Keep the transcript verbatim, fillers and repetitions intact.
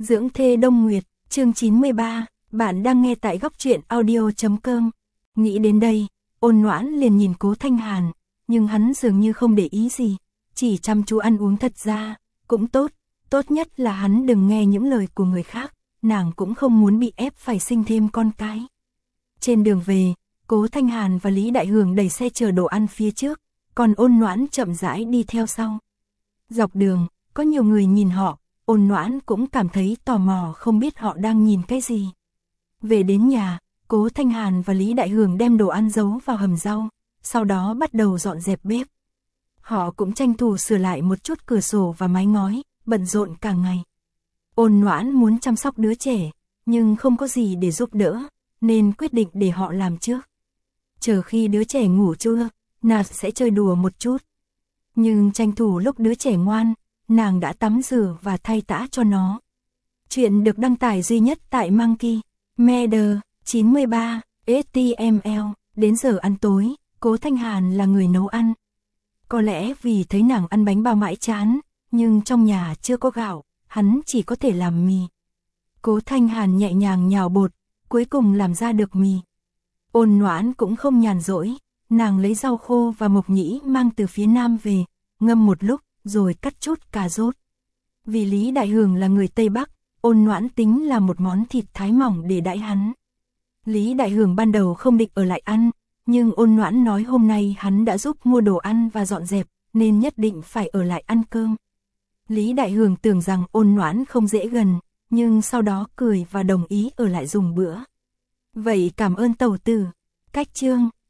Dưỡng thê Đông Nguyệt, chương chín mươi ba, bạn đang nghe tại góc truyện audio chấm com. Nghĩ đến đây, Ôn Noãn liền nhìn Cố Thanh Hàn, nhưng hắn dường như không để ý gì, chỉ chăm chú ăn uống. Thật ra, cũng tốt, tốt nhất là hắn đừng nghe những lời của người khác, nàng cũng không muốn bị ép phải sinh thêm con cái. Trên đường về, Cố Thanh Hàn và Lý Đại Hường đẩy xe chở đồ ăn phía trước, còn Ôn Noãn chậm rãi đi theo sau. Dọc đường, có nhiều người nhìn họ, Ôn Noãn cũng cảm thấy tò mò không biết họ đang nhìn cái gì. Về đến nhà, Cố Thanh Hàn và Lý Đại Hường đem đồ ăn giấu vào hầm rau, sau đó bắt đầu dọn dẹp bếp. Họ cũng tranh thủ sửa lại một chút cửa sổ và mái ngói, bận rộn cả ngày. Ôn Noãn muốn chăm sóc đứa trẻ, nhưng không có gì để giúp đỡ, nên quyết định để họ làm trước. Chờ khi đứa trẻ ngủ trưa, nàng sẽ chơi đùa một chút. Nhưng tranh thủ lúc đứa trẻ ngoan, nàng đã tắm rửa và thay tã cho nó. Chuyện được đăng tải duy nhất tại Monkey Media chín mươi ba ếch ti em el. Đến giờ ăn tối, Cố Thanh Hàn là người nấu ăn. Có lẽ vì thấy nàng ăn bánh bao mãi chán, nhưng trong nhà chưa có gạo, hắn chỉ có thể làm mì. Cố Thanh Hàn nhẹ nhàng nhào bột, cuối cùng làm ra được mì. Ôn Noãn cũng không nhàn rỗi, nàng lấy rau khô và mộc nhĩ mang từ phía Nam về, ngâm một lúc, rồi cắt chút cà rốt. Vì Lý Đại Hường là người Tây Bắc, Ôn Noãn tính là một món thịt thái mỏng để đãi hắn. Lý Đại Hường ban đầu không định ở lại ăn, nhưng Ôn Noãn nói hôm nay hắn đã giúp mua đồ ăn và dọn dẹp, nên nhất định phải ở lại ăn cơm. Lý Đại Hường tưởng rằng Ôn Noãn không dễ gần, nhưng sau đó cười và đồng ý ở lại dùng bữa. Vậy cảm ơn tẩu tử. Cách chương